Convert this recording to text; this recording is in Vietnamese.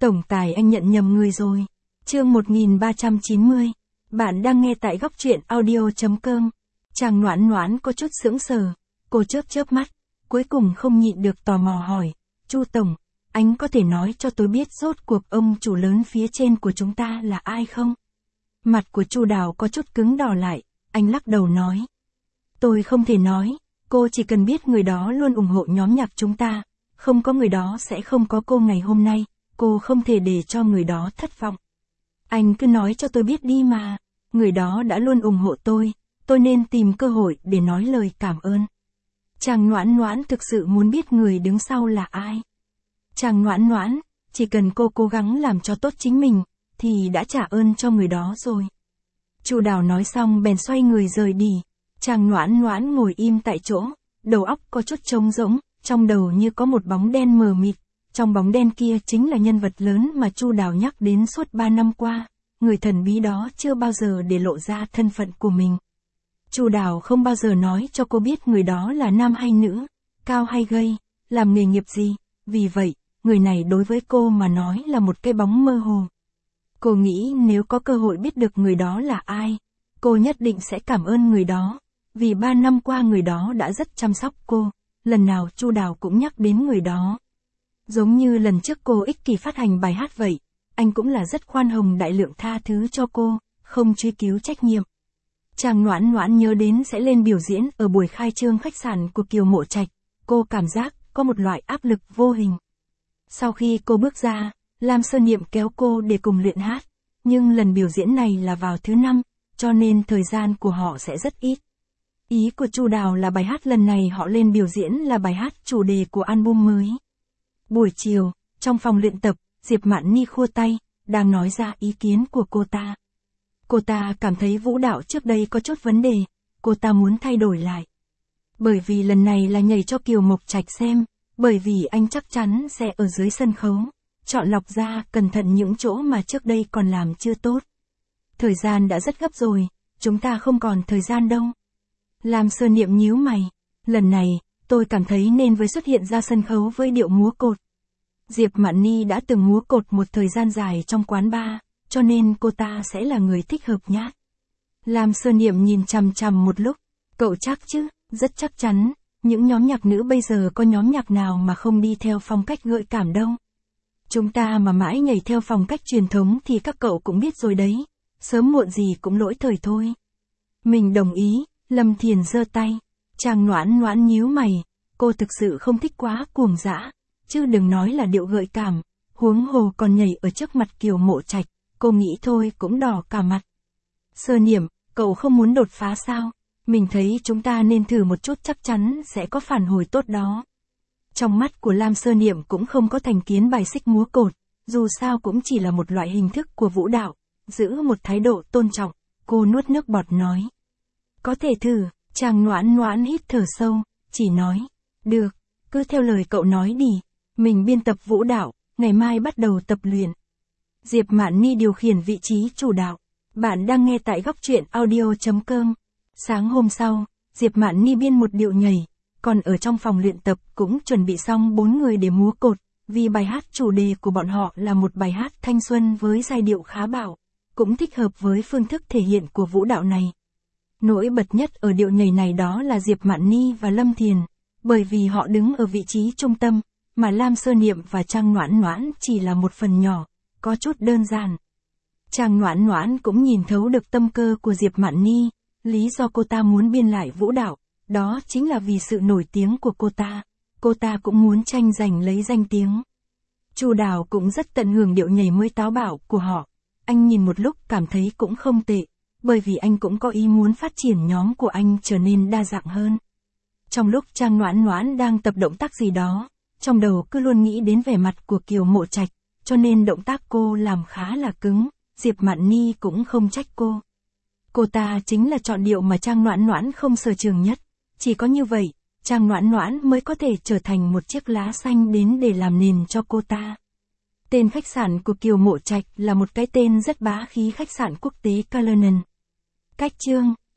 Tổng tài anh nhận nhầm người rồi. Chương 1390. Bạn đang nghe tại góc truyện audio.com. Chàng Noãn Noãn có chút sững sờ. Cô chớp chớp mắt. Cuối cùng không nhịn được tò mò hỏi. Chu Tổng, anh có thể nói cho tôi biết rốt cuộc ông chủ lớn phía trên của chúng ta là ai không? Mặt của Chu Đào có chút cứng đỏ lại. Anh lắc đầu nói. Tôi không thể nói. Cô chỉ cần biết người đó luôn ủng hộ nhóm nhạc chúng ta. Không có người đó sẽ không có cô ngày hôm nay. Cô không thể để cho người đó thất vọng. Anh cứ nói cho tôi biết đi mà. Người đó đã luôn ủng hộ tôi nên tìm cơ hội để nói lời cảm ơn. Chàng Noãn Noãn thực sự muốn biết người đứng sau là ai. Chàng Noãn Noãn, chỉ cần cô cố gắng làm cho tốt chính mình, thì đã trả ơn cho người đó rồi. Chu Đào nói xong bèn xoay người rời đi. Chàng Noãn Noãn ngồi im tại chỗ, đầu óc có chút trống rỗng, trong đầu như có một bóng đen mờ mịt. Trong bóng đen kia chính là nhân vật lớn mà Chu Đào nhắc đến suốt 3 năm qua, người thần bí đó chưa bao giờ để lộ ra thân phận của mình. Chu Đào không bao giờ nói cho cô biết người đó là nam hay nữ, cao hay gầy, làm nghề nghiệp gì, vì vậy, người này đối với cô mà nói là một cái bóng mơ hồ. Cô nghĩ nếu có cơ hội biết được người đó là ai, cô nhất định sẽ cảm ơn người đó, vì 3 năm qua người đó đã rất chăm sóc cô, lần nào Chu Đào cũng nhắc đến người đó. Giống như lần trước cô ích kỷ phát hành bài hát vậy, anh cũng là rất khoan hồng đại lượng tha thứ cho cô, không truy cứu trách nhiệm. Chàng Noãn Noãn nhớ đến sẽ lên biểu diễn ở buổi khai trương khách sạn của Kiều Mộ Trạch, cô cảm giác có một loại áp lực vô hình. Sau khi cô bước ra, Lam Sơn Niệm kéo cô để cùng luyện hát, nhưng lần biểu diễn này là vào thứ 5, cho nên thời gian của họ sẽ rất ít. Ý của Chu Đào là bài hát lần này họ lên biểu diễn là bài hát chủ đề của album mới. Buổi chiều, trong phòng luyện tập, Diệp Mạn Ni khua tay, đang nói ra ý kiến của cô ta. Cô ta cảm thấy vũ đạo trước đây có chút vấn đề, cô ta muốn thay đổi lại. Bởi vì lần này là nhảy cho Kiều Mộc Trạch xem, bởi vì anh chắc chắn sẽ ở dưới sân khấu, chọn lọc ra cẩn thận những chỗ mà trước đây còn làm chưa tốt. Thời gian đã rất gấp rồi, chúng ta không còn thời gian đâu. Lam Sơn Niệm nhíu mày, lần này, tôi cảm thấy nên với xuất hiện ra sân khấu với điệu múa cột. Diệp Mạn Ni đã từng múa cột một thời gian dài trong quán bar, cho nên cô ta sẽ là người thích hợp nhát. Lam Sơn Niệm nhìn chằm chằm một lúc, cậu chắc chứ, rất chắc chắn, những nhóm nhạc nữ bây giờ có nhóm nhạc nào mà không đi theo phong cách gợi cảm đâu. Chúng ta mà mãi nhảy theo phong cách truyền thống thì các cậu cũng biết rồi đấy, sớm muộn gì cũng lỗi thời thôi. Mình đồng ý, Lâm Thiền giơ tay. Chàng Noãn Noãn nhíu mày, cô thực sự không thích quá cuồng dã, chứ đừng nói là điệu gợi cảm, huống hồ còn nhảy ở trước mặt Kiều Mộ Trạch, cô nghĩ thôi cũng đỏ cả mặt. Sơ Niệm, cậu không muốn đột phá sao? Mình thấy chúng ta nên thử một chút chắc chắn sẽ có phản hồi tốt đó. Trong mắt của Lam Sơ Niệm cũng không có thành kiến bài xích múa cột, dù sao cũng chỉ là một loại hình thức của vũ đạo, giữ một thái độ tôn trọng, cô nuốt nước bọt nói. Có thể thử. Chàng Noãn Noãn hít thở sâu, chỉ nói, được, cứ theo lời cậu nói đi, mình biên tập vũ đạo, ngày mai bắt đầu tập luyện. Diệp Mạn Ni điều khiển vị trí chủ đạo, bạn đang nghe tại góc truyện audio.com. Sáng hôm sau, Diệp Mạn Ni biên một điệu nhảy, còn ở trong phòng luyện tập cũng chuẩn bị xong 4 người để múa cột, vì bài hát chủ đề của bọn họ là một bài hát thanh xuân với giai điệu khá bạo, cũng thích hợp với phương thức thể hiện của vũ đạo này. Nổi bật nhất ở điệu nhảy này đó là Diệp Mạn Ni và Lâm Thiền, bởi vì họ đứng ở vị trí trung tâm, mà Lam Sơ Niệm và Chàng Noãn Noãn chỉ là một phần nhỏ, có chút đơn giản. Chàng Noãn Noãn cũng nhìn thấu được tâm cơ của Diệp Mạn Ni, lý do cô ta muốn biên lại vũ đạo, đó chính là vì sự nổi tiếng của cô ta cũng muốn tranh giành lấy danh tiếng. Chu Đào cũng rất tận hưởng điệu nhảy mới táo bạo của họ, anh nhìn một lúc cảm thấy cũng không tệ. Bởi vì anh cũng có ý muốn phát triển nhóm của anh trở nên đa dạng hơn. Trong lúc Chàng Noãn Noãn đang tập động tác gì đó, trong đầu cứ luôn nghĩ đến vẻ mặt của Kiều Mộ Trạch, cho nên động tác cô làm khá là cứng, Diệp Mạn Ni cũng không trách cô. Cô ta chính là chọn điệu mà Chàng Noãn Noãn không sở trường nhất, chỉ có như vậy, Chàng Noãn Noãn mới có thể trở thành một chiếc lá xanh đến để làm nền cho cô ta. Tên khách sạn của Kiều Mộ Trạch là một cái tên rất bá khí khách sạn quốc tế Cullinan. Cách chương